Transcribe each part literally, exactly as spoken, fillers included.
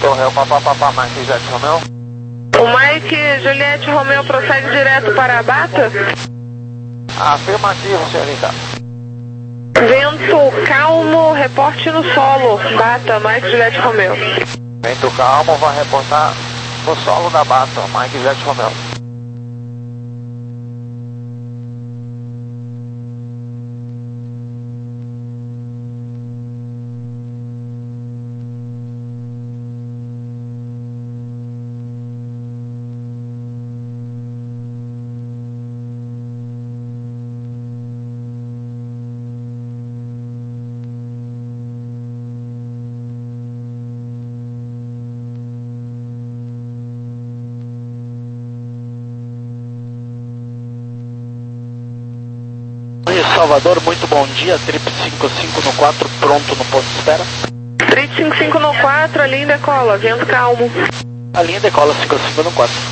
Torre, papapá, Mike Juliette Romeo. O Mike Juliette Romeo prossegue direto para a Bata? Afirmativo, senhorita. Vento calmo, reporte no solo, Bata, Mike Juliette Romeo. Vento calmo, vai reportar no solo da Bata, Mike Juliette Romeo. Salvador, muito bom dia, Trip cinco cinco no quatro, pronto no ponto de espera. Trip cinco cinco no quatro, a linha decola, vento calmo. A linha decola cinco cinco no quatro.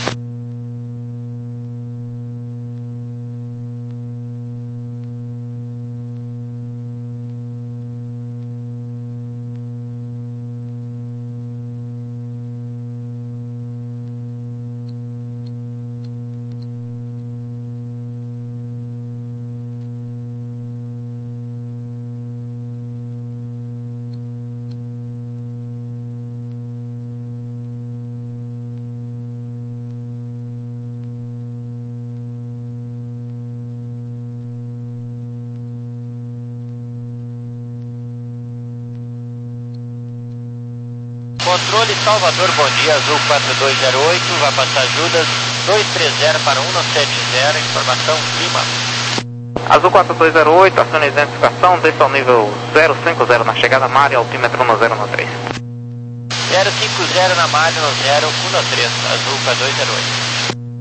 Controle Salvador, bom dia, Azul quatro dois zero oito, vai passar Judas dois três zero para um sete zero, informação clima. Azul quatro dois zero oito, acione a identificação, desça ao nível zero cinco zero na chegada, Mari, altímetro no zero um três. zero cinco zero na Mari no zero um três, Azul quatro dois zero oito.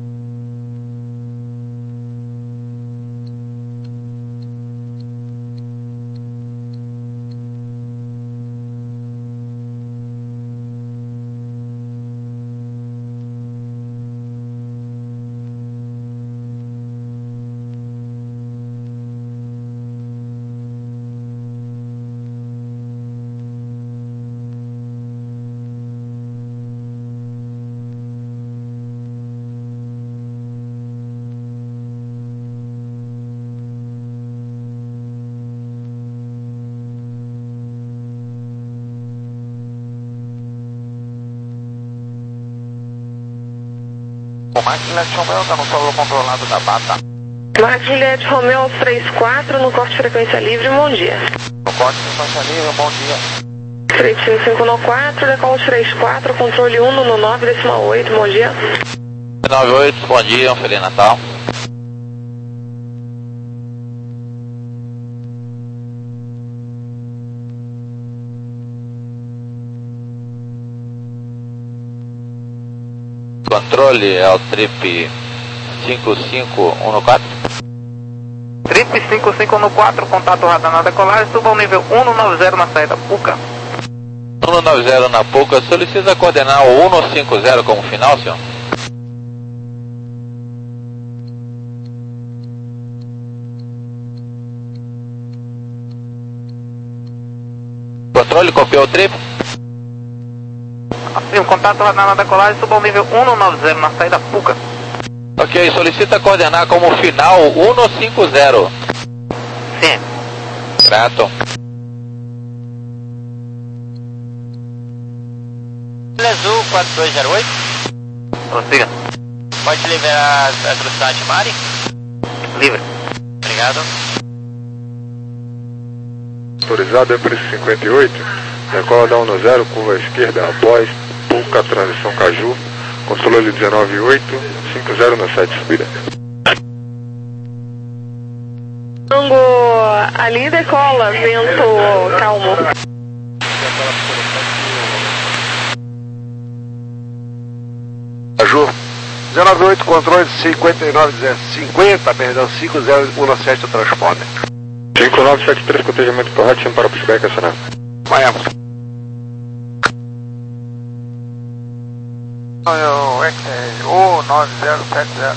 O Mike Juliette Romeo está no solo controlado da Bata. Mike Juliette Romeo três quatro no corte de frequência livre, bom dia. No corte de frequência livre, bom dia. Trip cinco cinco no quatro, decola três quatro, controle um no nove decimal oito, bom dia. nove oito, bom dia, um Feliz Natal. Controle é o Trip cinco cinco um no quatro. Trip cinco cinco no quatro, contato radar na decolagem, suba ao nível um nove zero na saída Puca. um nove zero na Puca, solicita coordenar o um cinco zero como final, senhor? Controle, copiou o trip? Assim, o contato radar na decolagem, suba ao nível um nove zero na saída Puca. Ok, solicita coordenar como final um cinco zero. Sim. Grato. Azul quatro dois zero oito. Prossiga. Pode liberar a velocidade, Mari? Livre. Obrigado. Autorizado é preço cinquenta e oito, decola da um zero, curva esquerda após Puca, transição Caju, controle dezenove oito, cinco zero na sete subida. Tango, a linha decola, vento calmo. Caju, dezenove oito, controle cinquenta e nove, cinquenta, perdão, cinco zero um sete, o transponder. cinco nove sete três, cotejamento correto, para o pushback, acionado. Miami. O Excel, o nove zero sete zero.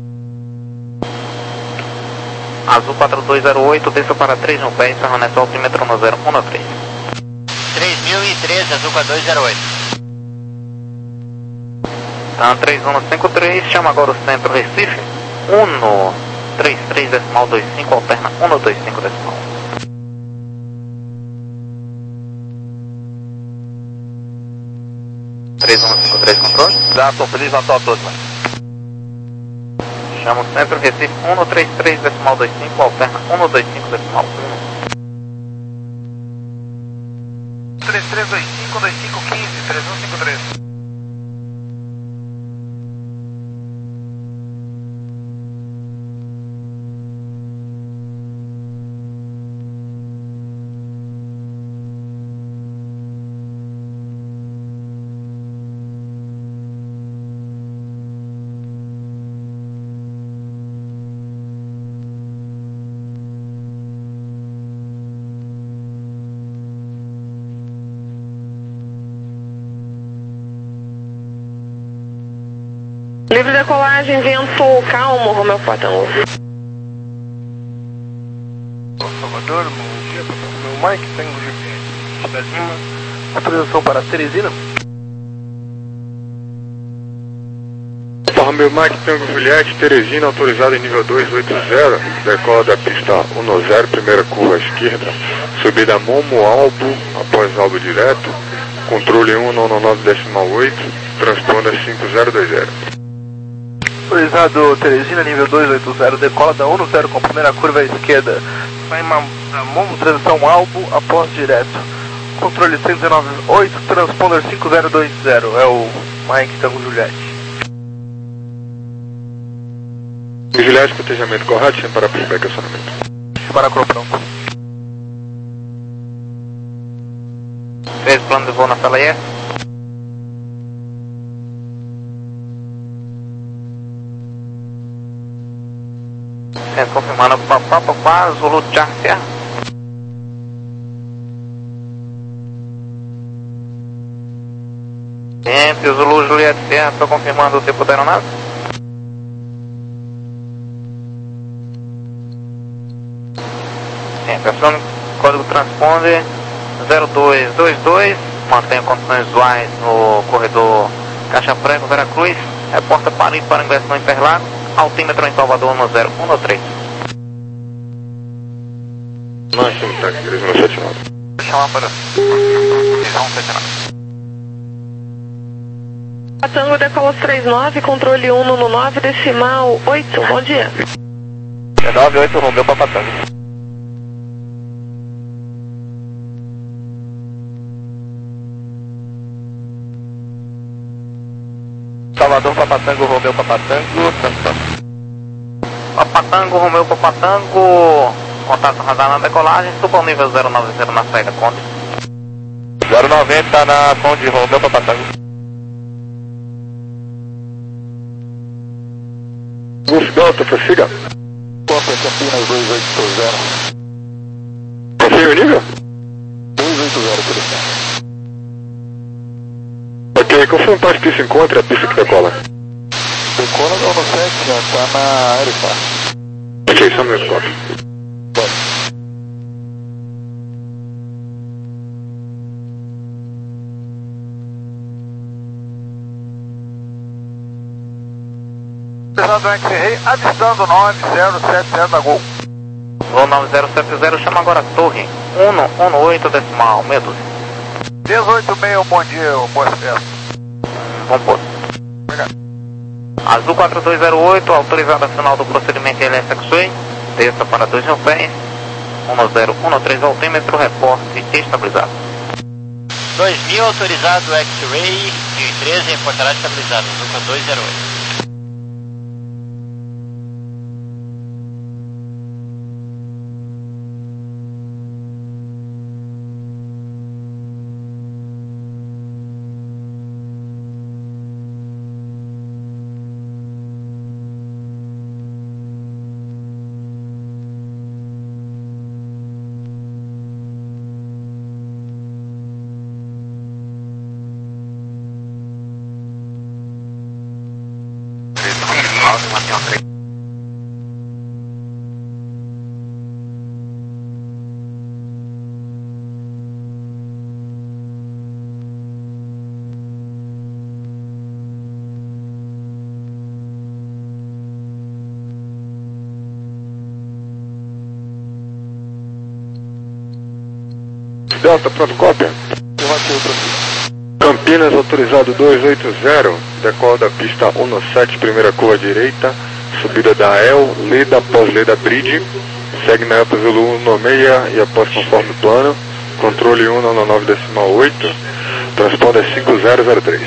Azul quatro dois zero oito, desça para três no pé, encerramento altímetro no zero um três. três mil e treze, Azul quatro dois zero oito. Tá, três um cinco três, chama agora o centro Recife. um três três decimal dois cinco, alterna um dois cinco decimal. três um cinco três, controle. Já estou feliz na tua todos, mano. Chama o centro Recife um três três decimal dois cinco, alterna um dois cinco decimal um. três três dois cinco, dois cinco um cinco, três um cinco três. Livre decolagem, vento calmo, Romeu Patango. Salvador, bom dia, meu Mike, tenho G P S. Cidade Lima, autorização para Teresina. Romeu Mike, Tango Juliette, Teresina, autorizado em nível dois oito zero, decola da pista um zero, primeira curva à esquerda, subida Momo, Albo, após Albo direto, controle um nove nove decimal oito, transponda cinco zero dois zero. Autorizado Teresina, nível dois oito zero, decola da um zero com a primeira curva à esquerda. Vai da Momo, transição Albo, após direto. Controle cento e dezenove oito, transponder cinco zero dois zero, é o Mike Tango Juliette. Juliette, cotejamento correto, sem parar para o acionamento. Para pronto. Fez plano de voo na sala I S. Sendo confirmando papá, papá, Zulu Charcia. Entre Zulu Juliette Serra, estou confirmando o tempo da aeronave. Sempre, código transponder zero dois dois dois, mantenha condições visuais no corredor Caixa Prego, Veracruz, reporta Paris para ingresso no Interlagos, altímetro em Salvador um zero um três. Nós estamos aqui, três um sete nove. Vou chamar para três um sete nove. Patango decola três nove, controle um no nove decimal oito, bom dia. É nove oito, Romeu para Patango. Salvador, Papatango, Romeu, Papatango, Papatango, Romeu, Papatango, contato radar na decolagem, suba o nível zero nove zero na saída, Conde. zero noventa na Conde, Romeu, Papatango. Golf Delta, prossiga. Copa Campinas dois oito zero. Confirma o nível? dois oito zero, por exemplo. Ok, confirma para que se encontra a pista que decola. Decola da um sete, já está na Aerostar. Ok, só um minuto, Copa. Autorizado X-Ray, avistando nove zero sete zero da Gol. Voo nove zero sete zero, chama agora a torre um um oito decimal, meia dúzia. dezoito e meio, bom dia, boas festas. Bom posto. Obrigado. Azul quatro dois zero oito, autorizada final do procedimento L S X-Way, desça para dois mil pés, um zero um três altímetro, reporte estabilizado. dois mil autorizado X-Ray, mil e treze, reportará estabilizado, Azul dois zero oito. Delta, pronto, cópia. Campinas, autorizado dois oito zero, decola da pista um sete, primeira curva direita, subida da El, Leda, após Leda Bridge, segue na Elta Zulu um seis e após conforme plano, controle um nove nove decimal oito, transponder cinco zero zero três.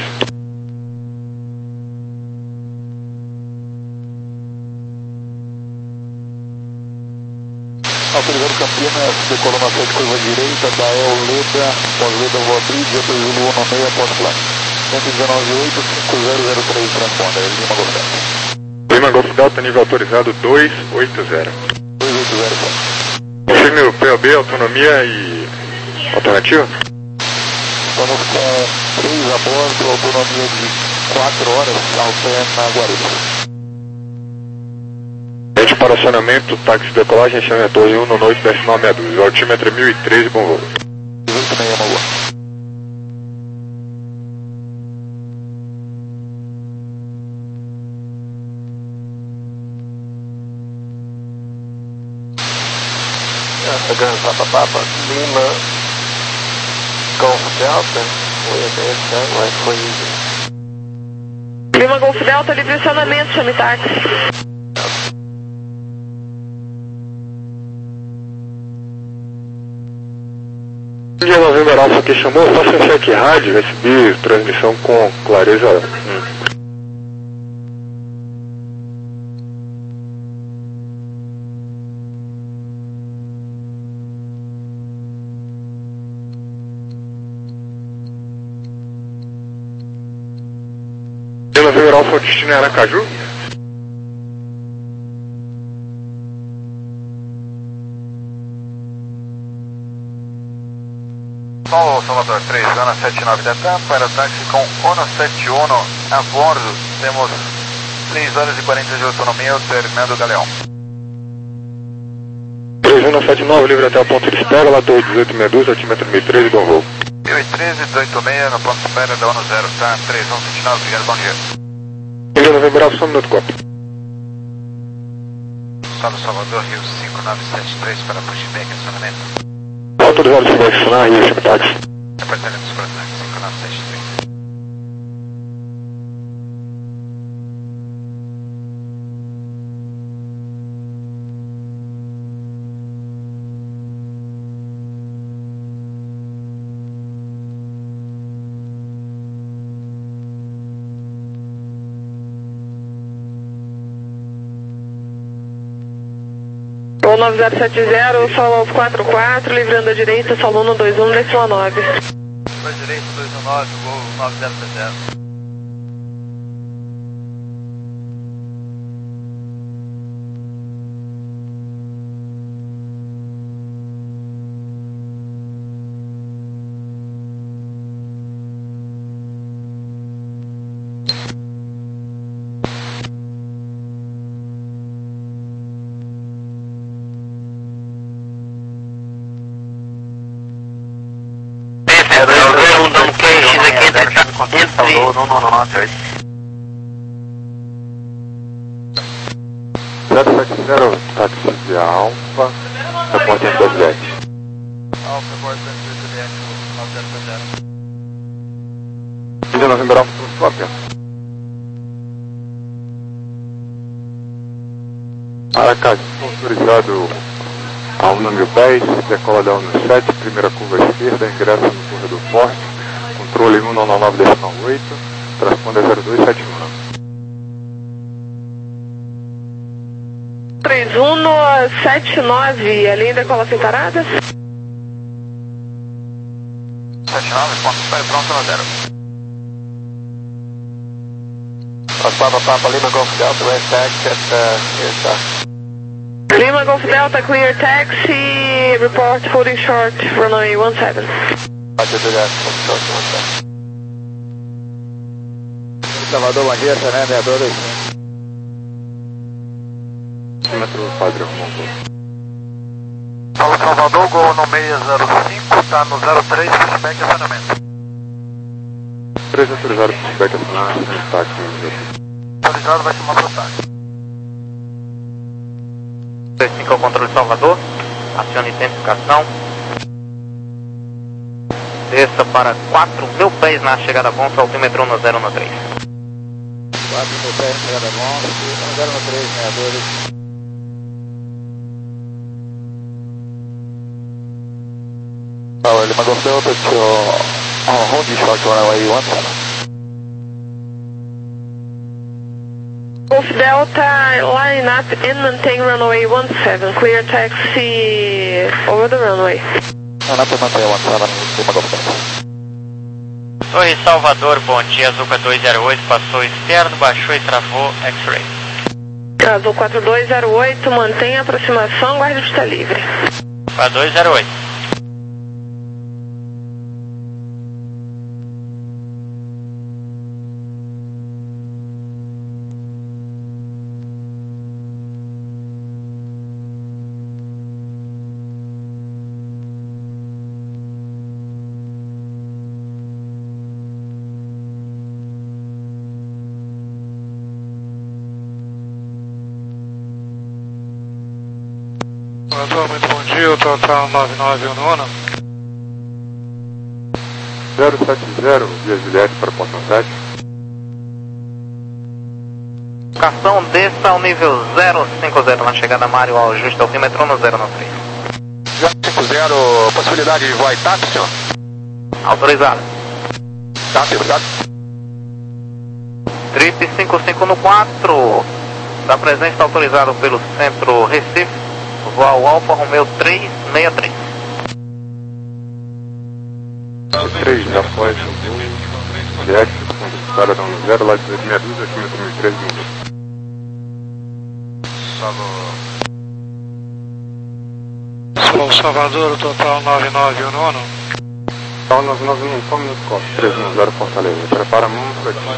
Autorizado Campinas, decolou na frente, curva direita, da El Leda, pós-Leda Voa Bridge, Elta Zulu um seis após plano. cento e dezenove oito, cinco zero zero três, transponder, Lima Golf Delta. Lima Golf Delta, nível autorizado dois oito zero. dois oito zero, Confirme o P O B, autonomia e alternativa? Estamos com três a bordo, autonomia de quatro horas, alterna Guarulhos. Rede para acionamento, táxi de decolagem, chame a torre um no oito decimal meia dúzia, altímetro é mil e treze, bom voo. dezoito e meia, Maua. Again, Papa Papa, Lima, Golf Delta, we are there, runway three. Lima Golf Delta, livre acionamento, chame táxi. India November Alpha que chamou, faça um check rádio, recebi transmissão com clareza. Hum. India November Alpha, destino é Aracaju? Sol Salvador três, Zona setenta e nove da Tampa, aerotáxi com ONO setenta e um a bordo, temos três horas e quarenta de autonomia, terminando o Galeão. três um setenta e nove, livre até o ponto de espera, lá torre dezoito meia dúzia, altímetro mil e treze, bom voo. mil e treze, dezoito e meia, no ponto de espera da ONO zero, tá? três um sete nove, obrigado, bom dia. India November Alpha, só um minuto, copy. Sol Salvador, Rio cinco nove sete três para pushback, acionamento. Autorizado para acionar e chame táxi. Departamento dos Protax, cinco nove sete três. Gol nove zero sete zero, Sol quatro quatro, livrando a direita, Sol um dois um, decimal nove. Para direita, dois um nove, Gol nove zero sete zero. Não, não, não, não, certo. zero sete zero, táxi de Alfa, reporte em dois dez. Alfa, reporte em dois dez, nove zero sete zero. India November Alpha, cópia. Aracaju, autorizado a um número dez, decola da um sete, primeira curva esquerda, ingresso no corredor forte, controle um nove nove decimal oito, transponder zero dois sete um. três um sete nove, a linha decola sem paradas? sete nove, ponto de espera, pronto, no zero. Papa Papa, Lima Golf Delta, right taxi at uh, Airstock. Lima Golf Delta, clear taxi, report holding short, runway one seven. Roger that, short, one seven. Salvador, bom dia, Sané, meia dois. Altímetro padrão, bom voo. Sol Salvador, Gol no seis zero cinco, tá no zero três, pushback, acionamento. três autorizados para pushback acionamento, táxi. Autorizado, vai chamar pro táxi. três cinco ao controle Salvador, acione identificação. Desça para quatro mil pés na chegada bom, altímetro um zero um três. quatro mil pés na chegada bom, um zero um três, sessenta e dois. Oh, Lima Golf Delta to uh, hold you short runway one seven. Golf Delta, line up and maintain runway one seven. Clear taxi over the runway. Line up and maintain one seven, Lima Golf Delta. Torre Salvador, bom dia, Azul quatro dois zero oito, passou externo, baixou e travou, X-Ray. Azul quatro dois zero oito, mantenha a aproximação, guarde pista livre. quatro dois zero oito. Muito bom dia, o total nove nove um nono. zero sete zero, via Juliette para Portão sete. Cartão desça ao nível zero cinco zero na chegada Mário ao ajuste altímetro no zero um três. zero cinco zero, possibilidade de voar e táxi, senhor? Autorizado. Táxi, obrigado. Trip cinco cinco no quatro. Da presença está autorizado pelo Centro Recife. Voal Alfa Romeo três seis três. três, após o Juliette, para dar um zero, lá de dois meia dúzia, altímetro mil e três minutos. Sou Salvador, o total nove nove um nono. Total nove nove um, só um minuto, Costa. três um zero, Fortaleza. Prepara a mão para aqui.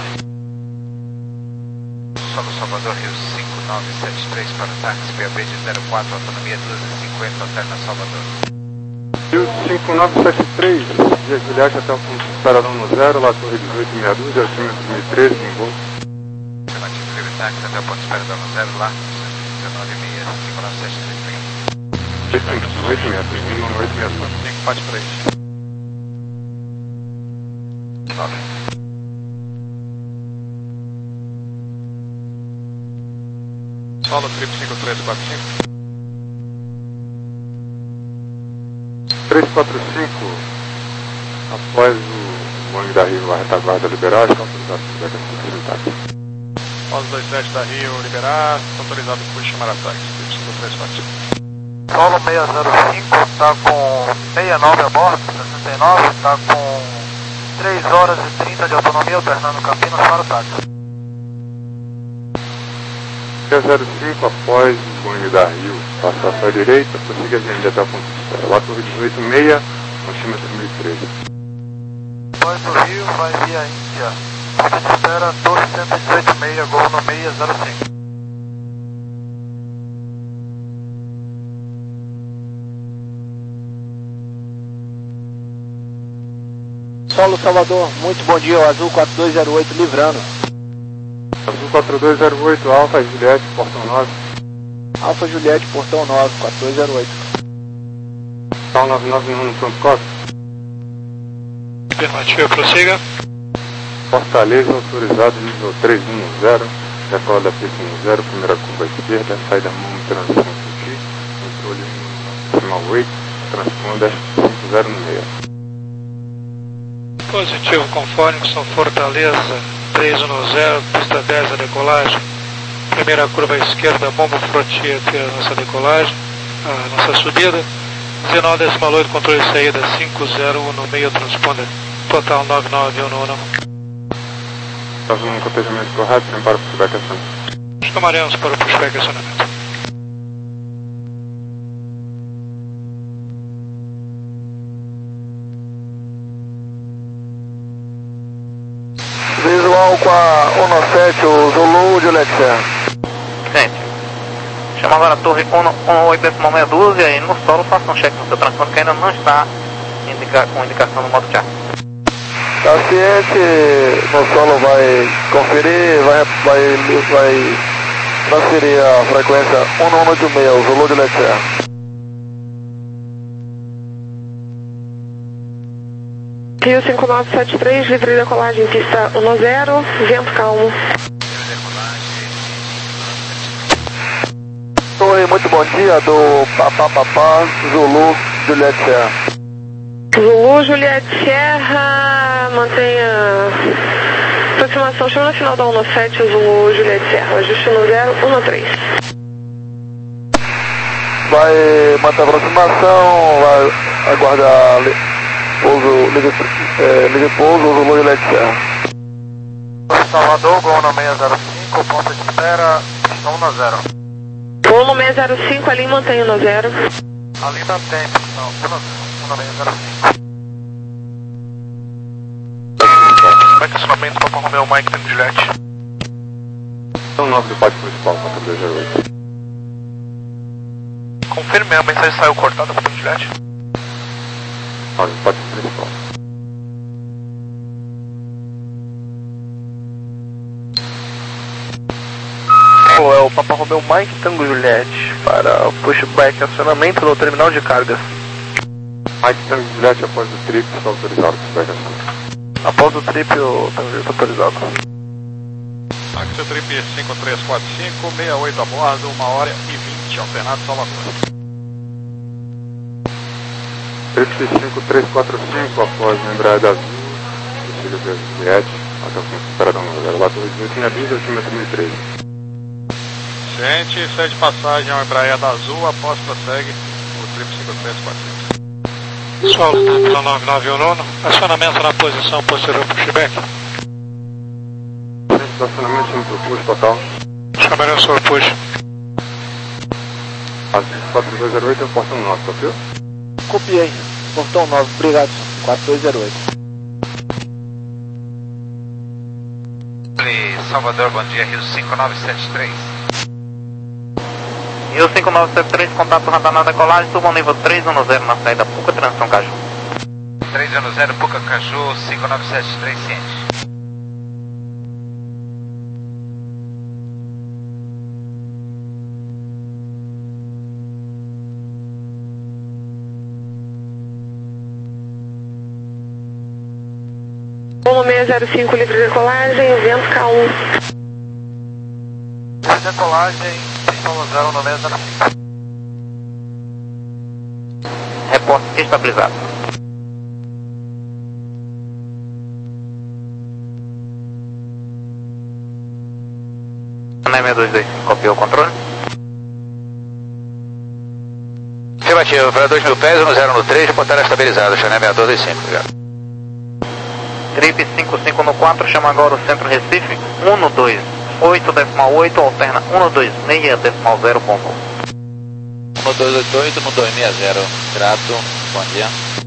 Solo Salvador, Rio cinco nove sete três para o táxi P A B de zero quatro, autonomia duzentos e cinquenta, alterna Salvador. Rio cinco nove sete três, via Juliette até o ponto de espera no zero, lá Torre dezoito meia dúzia, altímetro mil e treze, em voo. Afirmativo, livre táxi até o ponto de espera no zero, lá dezenove seis cinco nove sete três, oito oito meia três, oito meia três. Pode por aí. nove. Solo trip cinco três quatro cinco. três quatro cinco, após o Boeing da Rio, a retaguarda liberar, está autorizado por táxi. onze dois sete da Rio, liberar, autorizado por chamar a táxi, trip cinco três quatro cinco. Solo seis zero cinco, está com sessenta e nove a bordo, sessenta e nove, está com três horas e trinta de autonomia, alternando Campinas para o táxi. zero cinco, após o Boeing da Rio, passar à sua direita, prossiga a gente até o ponto de espera. Lá Torre dezoito seis, altímetro mil e treze. Após o Rio, vai via Índia. Ponto de espera, Torre cento e dezoito seis, gol no seis zero cinco. Solo Salvador, muito bom dia, o Azul quatro dois zero oito, livrando. Azul quatro dois zero oito, Alfa Juliette, Portão nove. Alfa Juliette, Portão nove, quatro dois zero oito. Total nove nove um no ponto Costa. Afirmativo, prossiga. Fortaleza, autorizado, nível três um zero, decola da pista um zero, primeira curva à esquerda, saída mão, transição sutil, controle decimal oito, transponder cinco zero no meio. Positivo, conforme, são Fortaleza, três um zero, pista dez a decolagem. Primeira curva à esquerda, bomba frontier até a nossa decolagem, a nossa subida. dezenove decimal oito, controle de saída cinco zero um no meio, transponder. Total nove nove um nono. Está fazendo um cotejamento correto, sem para o pushback acionamento. Tomaremos para o pushback acionamento. Visual com a um sete, o Zulu de Alexandre. Gente, chama agora a torre um oito decimal meia dúzia e no solo faça um check no seu transponder que ainda não está indica, com indicação no modo chart. Tá ciente, no solo vai conferir, vai, vai, vai transferir a frequência um oito seis, o Zulu de Alexandre. Rio cinco nove sete três, livre decolagem, pista um zero, vento calmo. Oi, muito bom dia, do Papá Papá, Zulu, Juliette Serra. Zulu, Juliette Serra, mantenha aproximação, chama na final da um sete, Zulu, Juliette Serra, ajuste no zero um três. Vai manter a aproximação, vai aguardar li, pouso, liga, é, liga pouso, Zulu, Juliette Serra. Salvador, Gol no seis zero cinco, ponta de espera, pistão um zero. Gol no seis zero cinco, ali mantém um zero. Ali mantém, pistão um seis zero cinco. Vai que acionamento para Papa Romeo Mike, Tango Juliette. São nove do pátio principal, quatro dois zero oito. Confirme, a mensagem saiu cortada para Tango Juliette. nove do pátio principal. É o Papa Romeo Mike, Tango Juliette, para o pushback acionamento no terminal de cargas. Mike, Tango Juliette, após o trip, está autorizado, pushback acionamento. Após o trip, o Tango Juliette autorizado. Axel Trip cinco três quatro cinco, sessenta e oito a bordo, uma hora e vinte, alternado Salvador. Trip cinco três quatro cinco, após a embreagem azul, descida de Juliette, até o fim de esperadão no zero quatro oito, linha bis, altímetro mil e treze. Ciente, segue de passagem ao Embraer azul, após prossegue o Trip cinco três quatro cinco. Solo Tripla nove nove um nono, acionamento na posição posterior pushback. Estacionamento sem propulso total. Chamarão sobre push. quatro dois zero oito é o portão nove, copiou? Copiei. Portão nove, obrigado. quatro dois zero oito. Salvador, bom dia, Rio cinco nove sete três. Rio cinco nove sete três, contato radar na decolagem, suba ao nível três um zero na saída Puca, transição Caju. três um zero, Puca, Caju, cinco nove sete três, ciente. Gol no seis zero cinco, livre decolagem, vento calmo. Decolagem, pistão zero no seis zero cinco. Reporte estabilizado. seis dois dois, copiou o controle. Afirmativo, para dois mil pés, um zero no três, reportaram estabilizado, Chané seis dois cinco, obrigado. Trip cinco cinco no quatro, chama agora o centro Recife, um dois oito decimal oito, alterna um dois seis decimal zero, ponto. um dois oito oito, um dois seis zero, grato, bom dia.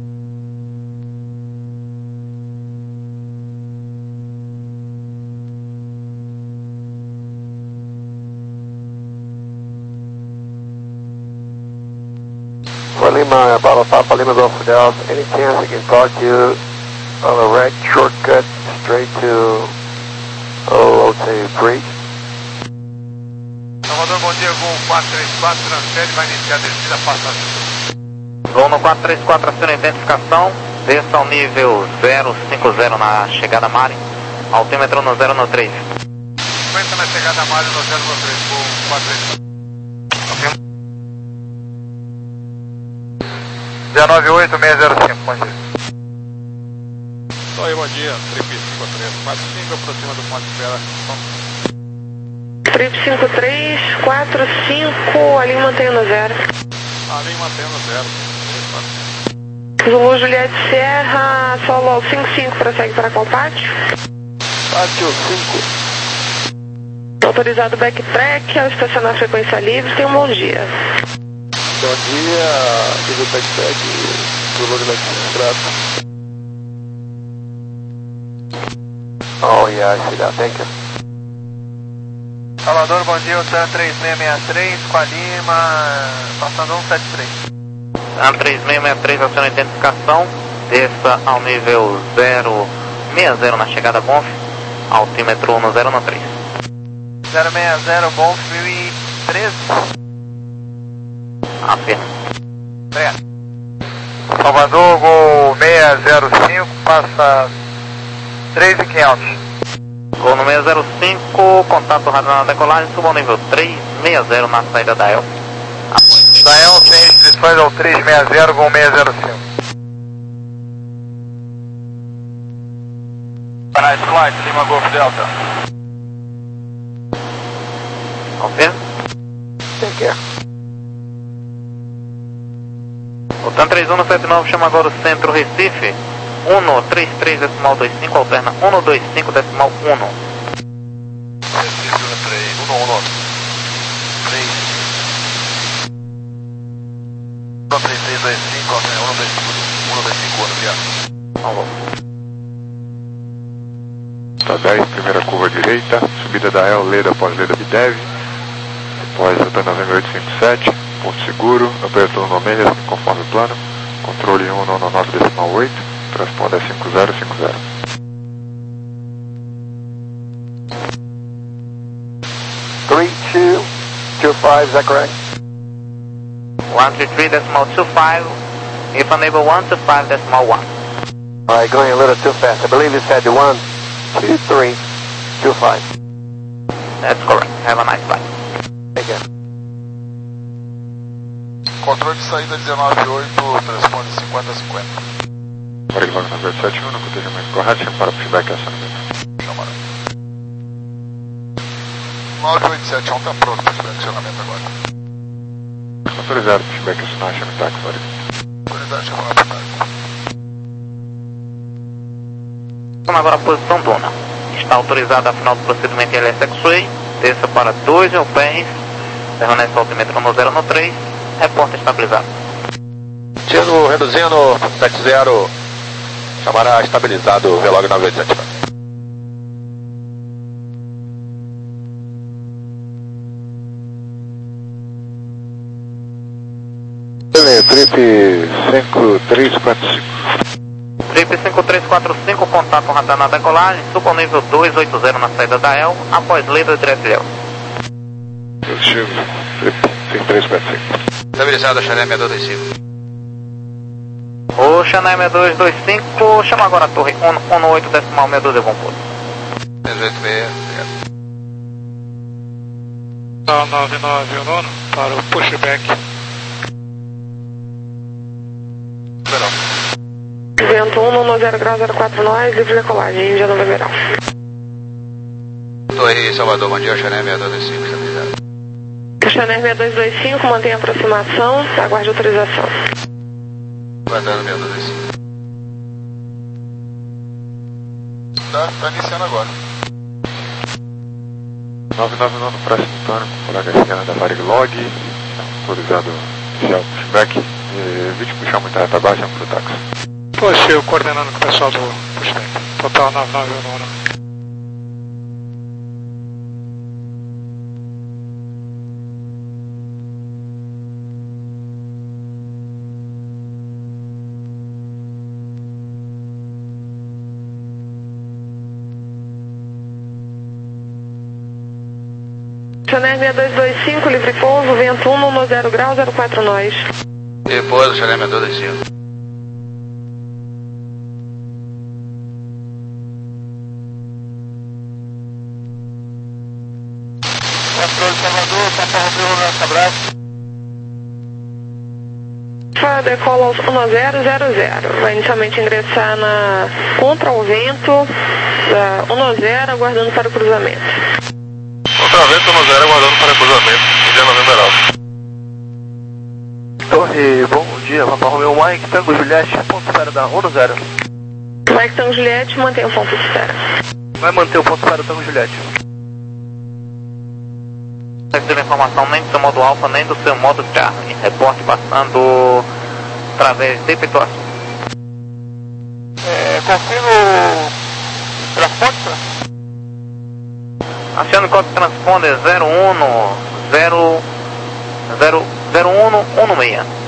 Lima, Bravo Papa Lima Golf Delta, any chance I can talk to you on a right shortcut straight to, oh, let's say, Creek? Salvador, bom dia, Gol quatro três quatro, transfere, vai iniciar a descida, passagem. Gol no quatro três quatro, aciona a identificação, desça ao nível zero cinco zero na chegada Mari, altímetro no zero no três. cinquenta na chegada Mari no zero no três, Gol quatro três quatro. zero nove oito seis zero cinco, bom dia. Oi, bom dia, Trip cinco três quatro cinco, aproxima do ponto de espera. Trip cinco três quatro cinco, ali mantendo zero. Ali mantendo zero. Zulu, Juliette Serra, solo cinco cinco, prossegue para qual pátio? Pátio cinco. Autorizado backtrack, ao estacionar frequência livre, tenha um bom dia. Bom dia, Eagle Backpack, Zulu de Grato. Oh, yeah, I see that, thank you. Salvador, bom dia, o Sam três seis seis três, com a Lima, passando um sete três. Sam três seis seis três, aciona a identificação, desça ao nível zero seis zero na chegada Bonf, altímetro no zero no três. zero seis zero, Bonf, mil e treze. Afirma. Certo. Salvador, Gol seiscentos e cinco, passa três mil e quinhentos. Gol no seiscentos e cinco, contato rádio na decolagem, suba ao nível trezentos e sessenta na saída da E L. Da E L sem restrições ao trezentos e sessenta, Gol seiscentos e cinco. Nice flight, Lima Golf Delta. Confirma? Take care. O TAM três um sete nove chama agora o centro Recife. um três três decimal dois cinco, alterna um dois cinco decimal um. Recife um três, um um três. um três três dois cinco, alterna um dois cinco, um dois cinco, obrigado. Vamos. Tá dez, primeira curva direita, subida da E L, Leda após Leda Bidev, após a TAM nove oito cinco sete, ponto seguro, apertou no meio, conforme o plano, controle um nove nove decimal oito, transponder cinco zero cinco zero. three two two five, is that correct? one three three decimal two five, if unable one two five decimal one. Alright, going a little too fast. I believe you said one two three two five. That's correct. Have a nice flight. Take care. Controle de saída dezenove oito, transponder cinquenta cinquenta. Agora ele vai no nove sete um, no cotejamento correto, para o feedback e acionamento. Chamara. nove oito sete um está pronto para o feedback e acionamento agora. Autorizado, feedback e acionamento, táxi, Florida. Autorizado, chamar para o táxi. Toma agora a posição dona. Está autorizada a final do procedimento L S X-Way, desça para dois mil pés, permanece altímetro no zero no três, reporta estabilizado. Tino reduzindo, sete zero, chamará estabilizado, relógio nove oito sete. Trip cinco três quatro cinco. Trip cinco três quatro cinco, contato radar na decolagem, suba ao nível duzentos e oitenta na saída da E L, após Leda direto L. Positivo, Trip cinco três quatro cinco. Estabilizado, Xané seis dois dois cinco. O Xané seis dois dois cinco, chama agora a torre um um oito decimal seis dois, bom pouso. seis oito seis, nove nove nove, o nono, para o pushback. Vento um, no zero grau, zero quatro nós, livre decolagem, Índia Nova Verão. Torre Salvador, bom dia, Xané seis dois dois cinco, estabilizado. Xané seis dois dois cinco, mantém a aproximação, aguarde autorização. Guardando seis dois dois cinco. Tá, tá iniciando agora. nove nove nove, próximo plano, colega esquerda da Varig Log, autorizado inicial pushback, evite puxar muita reta baixa para o táxi. Poxa, eu coordenando com o pessoal do pushback. Total nove nove um, nono. Xané seis dois dois cinco, livre pouso, vento um, no zero grau, zero quatro nós. Depois, Xané seis dois dois cinco. Controle Salvador, Papa Romeu, nossa abraço. Decola aos um zero zero zero. Vai inicialmente ingressar na contra o vento da um zero, aguardando para o cruzamento. Contra vento um zero, aguardando para o cruzamento. Indiana numeral. Torre, bom dia, Papa Romeu Mike, Tango Juliette, ponto zero da um zero. Mike Tango Juliette, mantém o ponto de espera. Vai manter o ponto zero Tango Juliette. Não recebeu informação nem do seu modo alfa, nem do seu modo Charlie. Reporte passando através de Pituaçu. É, confirmo transporte, Acione código transponder zero um zero zero zero um um seis.